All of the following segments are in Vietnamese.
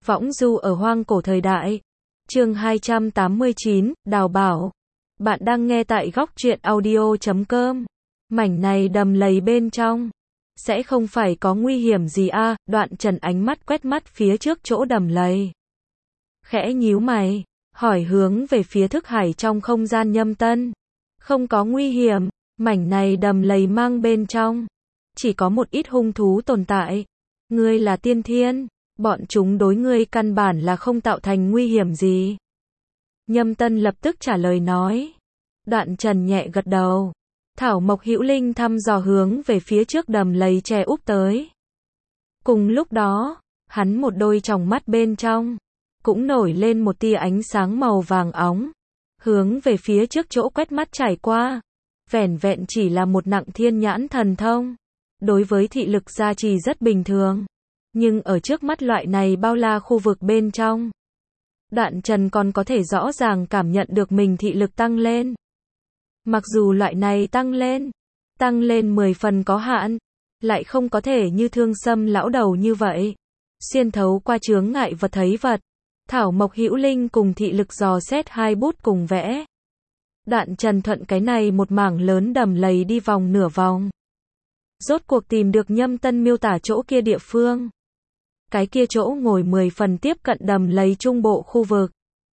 Võng du ở hoang cổ thời đại. Chương 289, Đào bảo. Bạn đang nghe tại góc truyện audio.com. Mảnh này đầm lầy bên trong. Sẽ không phải có nguy hiểm gì à? Đoạn Trần ánh mắt quét mắt phía trước chỗ đầm lầy. Khẽ nhíu mày, hỏi hướng về phía thức hải trong không gian Nhâm Tân. Không có nguy hiểm, mảnh này đầm lầy mang bên trong. Chỉ có một ít hung thú tồn tại. Ngươi là tiên thiên, bọn chúng đối ngươi căn bản là không tạo thành nguy hiểm gì. Nhâm Tân lập tức trả lời nói. Đoạn Trần nhẹ gật đầu. Thảo Mộc Hữu Linh thăm dò hướng về phía trước đầm lầy che úp tới. Cùng lúc đó, hắn một đôi tròng mắt bên trong cũng nổi lên một tia ánh sáng màu vàng óng, hướng về phía trước chỗ quét mắt trải qua. Vẻn vẹn chỉ là một nặng thiên nhãn thần thông, đối với thị lực gia trì rất bình thường, nhưng ở trước mắt loại này bao la khu vực bên trong, Đoạn Trần còn có thể rõ ràng cảm nhận được mình thị lực tăng lên. Mặc dù loại này tăng lên 10 phần có hạn, lại không có thể như Thương Sâm lão đầu như vậy, xuyên thấu qua chướng ngại vật thấy vật. Thảo Mộc Hữu Linh cùng thị lực dò xét hai bút cùng vẽ. Đoạn Trần thuận cái này một mảng lớn đầm lầy đi vòng nửa vòng. Rốt cuộc tìm được Nhâm Tân miêu tả chỗ kia địa phương. Cái kia chỗ ngồi 10 phần tiếp cận đầm lầy trung bộ khu vực.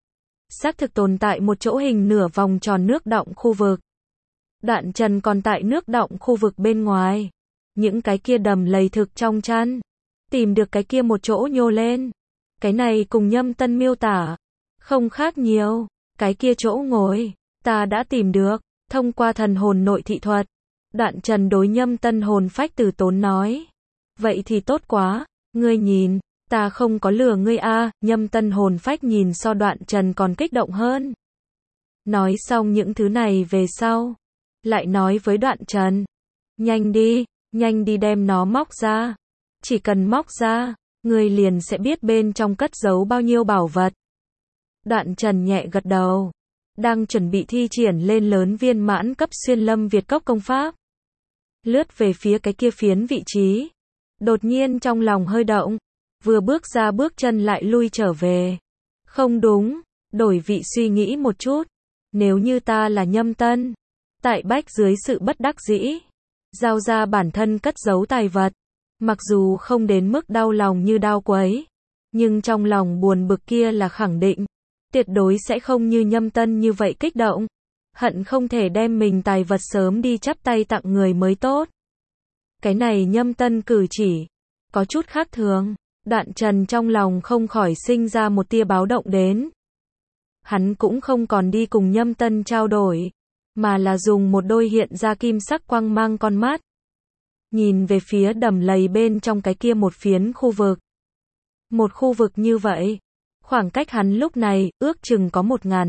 Xác thực tồn tại một chỗ hình nửa vòng tròn nước đọng khu vực. Đoạn Trần còn tại nước đọng khu vực bên ngoài. Những cái kia đầm lầy thực trong chăn. Tìm được cái kia một chỗ nhô lên. Cái này cùng Nhâm Tân miêu tả không khác nhiều. Cái kia chỗ ngồi, ta đã tìm được, thông qua thần hồn nội thị thuật. Đoạn Trần đối Nhâm Tân hồn phách từ tốn nói. Vậy thì tốt quá, ngươi nhìn, ta không có lừa ngươi a. Nhâm Tân hồn phách nhìn so Đoạn Trần còn kích động hơn. Nói xong những thứ này về sau, lại nói với Đoạn Trần. Nhanh đi đem nó móc ra. Chỉ cần móc ra, ngươi liền sẽ biết bên trong cất giấu bao nhiêu bảo vật. Đoạn Trần nhẹ gật đầu. Đang chuẩn bị thi triển lên lớn viên mãn cấp xuyên lâm Việt cốc công pháp. Lướt về phía cái kia phiến vị trí. Đột nhiên trong lòng hơi động. Vừa bước ra bước chân lại lui trở về. Không đúng, đổi vị suy nghĩ một chút. Nếu như ta là Nhâm Tân, tại bách dưới sự bất đắc dĩ, giao ra bản thân cất giấu tài vật. Mặc dù không đến mức đau lòng như đau quấy, nhưng trong lòng buồn bực kia là khẳng định. Tuyệt đối sẽ không như Nhâm Tân như vậy kích động. Hận không thể đem mình tài vật sớm đi chắp tay tặng người mới tốt. Cái này Nhâm Tân cử chỉ có chút khác thường. Đoạn Trần trong lòng không khỏi sinh ra một tia báo động đến. Hắn cũng không còn đi cùng Nhâm Tân trao đổi, mà là dùng một đôi hiện ra kim sắc quang mang con mắt. Nhìn về phía đầm lầy bên trong cái kia một phiến khu vực. Một khu vực như vậy, khoảng cách hắn lúc này ước chừng có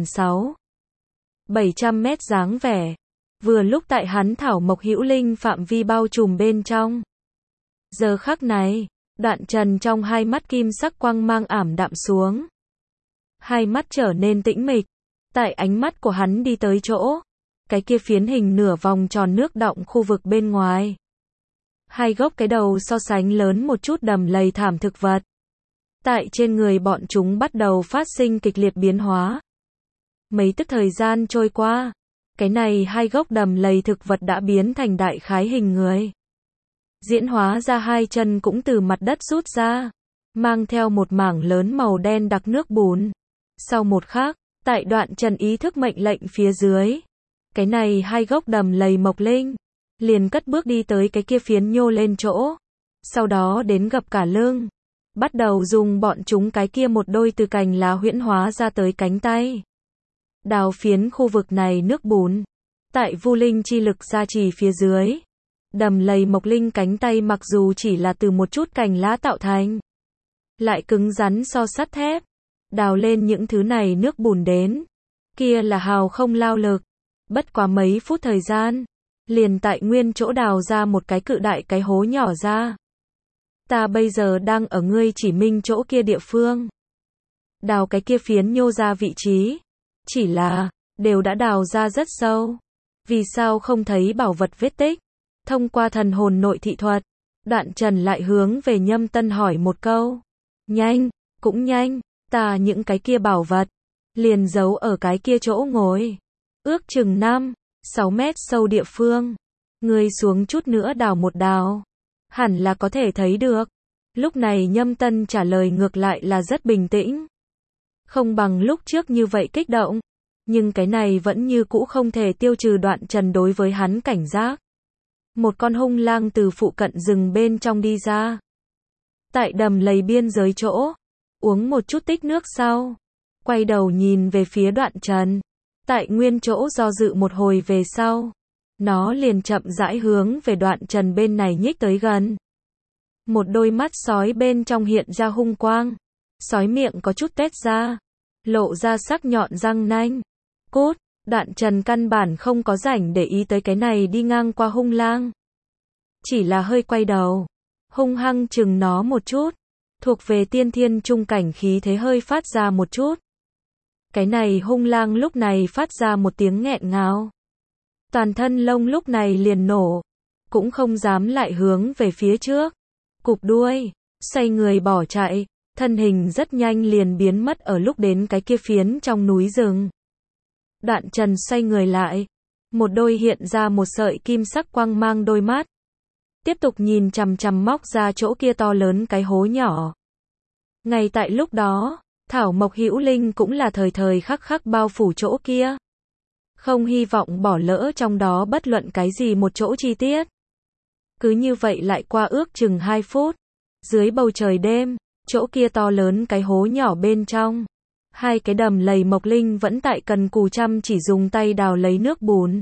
1.600-700 mét dáng vẻ. Vừa lúc tại hắn Thảo Mộc Hữu Linh phạm vi bao trùm bên trong. Giờ khắc này, Đoạn Trần trong hai mắt kim sắc quang mang ảm đạm xuống. Hai mắt trở nên tĩnh mịch. Tại ánh mắt của hắn đi tới chỗ cái kia phiến hình nửa vòng tròn nước đọng khu vực bên ngoài. Hai gốc cái đầu so sánh lớn một chút đầm lầy thảm thực vật. Tại trên người bọn chúng bắt đầu phát sinh kịch liệt biến hóa. Mấy tức thời gian trôi qua, cái này hai gốc đầm lầy thực vật đã biến thành đại khái hình người. Diễn hóa ra hai chân cũng từ mặt đất rút ra, mang theo một mảng lớn màu đen đặc nước bùn. Sau một khắc, tại Đoạn Trần ý thức mệnh lệnh phía dưới, cái này hai gốc đầm lầy mộc linh liền cất bước đi tới cái kia phiến nhô lên chỗ, sau đó đến gập cả lưng, bắt đầu dùng bọn chúng cái kia một đôi từ cành lá huyễn hóa ra tới cánh tay. Đào phiến khu vực này nước bùn, tại vu linh chi lực gia trì phía dưới, đầm lầy mộc linh cánh tay mặc dù chỉ là từ một chút cành lá tạo thành, lại cứng rắn so sắt thép. Đào lên những thứ này nước bùn đến, kia là hào không lao lực, bất quá mấy phút thời gian, liền tại nguyên chỗ đào ra một cái cự đại cái hố nhỏ ra. Ta bây giờ đang ở ngươi chỉ minh chỗ kia địa phương. Đào cái kia phiến nhô ra vị trí. Chỉ là, đều đã đào ra rất sâu. Vì sao không thấy bảo vật vết tích? Thông qua thần hồn nội thị thuật, Đoạn Trần lại hướng về Nhâm Tân hỏi một câu. Cũng nhanh, ta những cái kia bảo vật, liền giấu ở cái kia chỗ ngồi. Ước chừng 5-6 mét sâu địa phương. Ngươi xuống chút nữa đào một đào. Hẳn là có thể thấy được. Lúc này Nhâm Tân trả lời ngược lại là rất bình tĩnh. Không bằng lúc trước như vậy kích động. Nhưng cái này vẫn như cũ không thể tiêu trừ Đoạn Trần đối với hắn cảnh giác. Một con hung lang từ phụ cận rừng bên trong đi ra. Tại đầm lầy biên giới chỗ. Uống một chút tích nước sau. Quay đầu nhìn về phía Đoạn Trần. Tại nguyên chỗ do dự một hồi về sau. Nó liền chậm rãi hướng về Đoạn Trần bên này nhích tới gần. Một đôi mắt sói bên trong hiện ra hung quang. Sói miệng có chút tét ra. Lộ ra sắc nhọn răng nanh. Cút, Đoạn Trần căn bản không có rảnh để ý tới cái này đi ngang qua hung lang. Chỉ là hơi quay đầu. Hung hăng chừng nó một chút. Thuộc về tiên thiên trung cảnh khí thế hơi phát ra một chút. Cái này hung lang lúc này phát ra một tiếng nghẹn ngào. Toàn thân lông lúc này liền nổ. Cũng không dám lại hướng về phía trước. Cụp đuôi, xoay người bỏ chạy. Thân hình rất nhanh liền biến mất ở lúc đến cái kia phiến trong núi rừng. Đoạn Trần xoay người lại. Một đôi hiện ra một sợi kim sắc quang mang đôi mắt. Tiếp tục nhìn chằm chằm móc ra chỗ kia to lớn cái hố nhỏ. Ngay tại lúc đó, Thảo Mộc Hữu Linh cũng là thời thời khắc khắc bao phủ chỗ kia. Không hy vọng bỏ lỡ trong đó bất luận cái gì một chỗ chi tiết. Cứ như vậy lại qua ước chừng 2 phút. Dưới bầu trời đêm, chỗ kia to lớn cái hố nhỏ bên trong. Hai cái đầm lầy Mộc Linh vẫn tại cần cù chăm chỉ dùng tay đào lấy nước bùn.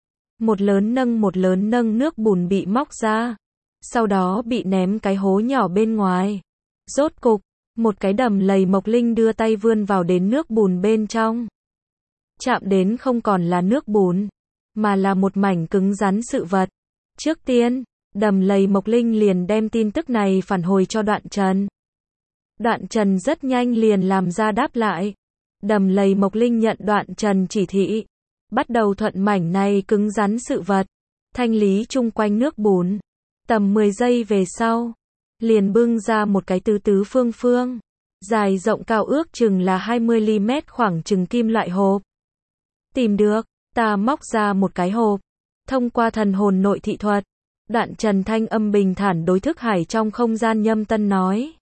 Một lớn nâng nước bùn bị móc ra. Sau đó bị ném cái hố nhỏ bên ngoài. Rốt cục, một cái đầm lầy Mộc Linh đưa tay vươn vào đến nước bùn bên trong. Chạm đến không còn là nước bùn, mà là một mảnh cứng rắn sự vật. Trước tiên, đầm lầy Mộc Linh liền đem tin tức này phản hồi cho Đoạn Trần. Đoạn Trần rất nhanh liền làm ra đáp lại. Đầm lầy Mộc Linh nhận Đoạn Trần chỉ thị. Bắt đầu thuận mảnh này cứng rắn sự vật. Thanh lý chung quanh nước bùn. Tầm 10 giây về sau. Liền bưng ra một cái tứ phương. Dài rộng cao ước chừng là 20mm khoảng chừng kim loại hộp. Tìm được, ta móc ra một cái hộp. Thông qua thần hồn nội thị thuật. Đoạn Trần thanh âm bình thản đối thức hải trong không gian Nhâm Tân nói.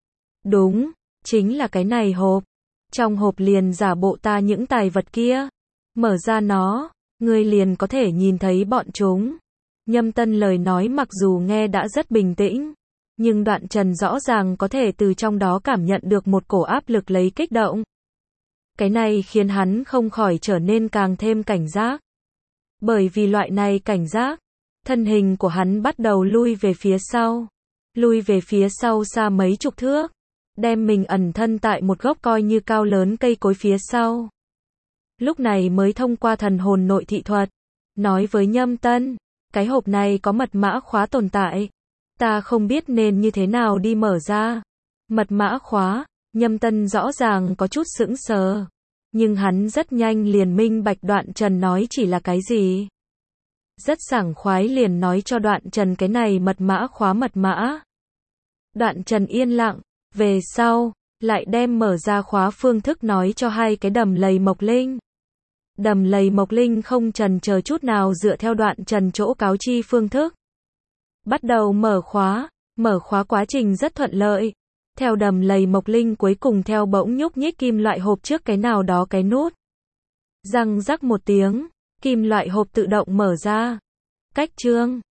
Đúng, chính là cái này hộp. Trong hộp liền giả bộ ta những tài vật kia. Mở ra nó, ngươi liền có thể nhìn thấy bọn chúng. Nhâm Tân lời nói mặc dù nghe đã rất bình tĩnh. Nhưng Đoạn Trần rõ ràng có thể từ trong đó cảm nhận được một cổ áp lực lấy kích động. Cái này khiến hắn không khỏi trở nên càng thêm cảnh giác. Bởi vì loại này cảnh giác, thân hình của hắn bắt đầu lui về phía sau. Lui về phía sau xa mấy chục thước. Đem mình ẩn thân tại một gốc coi như cao lớn cây cối phía sau. Lúc này mới thông qua thần hồn nội thị thuật. Nói với Nhâm Tân, cái hộp này có mật mã khóa tồn tại. Ta không biết nên như thế nào đi mở ra. Mật mã khóa, Nhâm Tân rõ ràng có chút sững sờ. Nhưng hắn rất nhanh liền minh bạch Đoạn Trần nói chỉ là cái gì. Rất sảng khoái liền nói cho Đoạn Trần cái này mật mã khóa mật mã. Đoạn Trần yên lặng, về sau, lại đem mở ra khóa phương thức nói cho hai cái đầm lầy Mộc Linh. Đầm lầy Mộc Linh không chần chờ chút nào dựa theo Đoạn Trần chỗ cáo chi phương thức. Bắt đầu mở khóa quá trình rất thuận lợi. Theo đầm lầy Mộc Linh cuối cùng theo bỗng nhúc nhích kim loại hộp trước cái nào đó cái nút. Răng rắc một tiếng, kim loại hộp tự động mở ra. Cách chương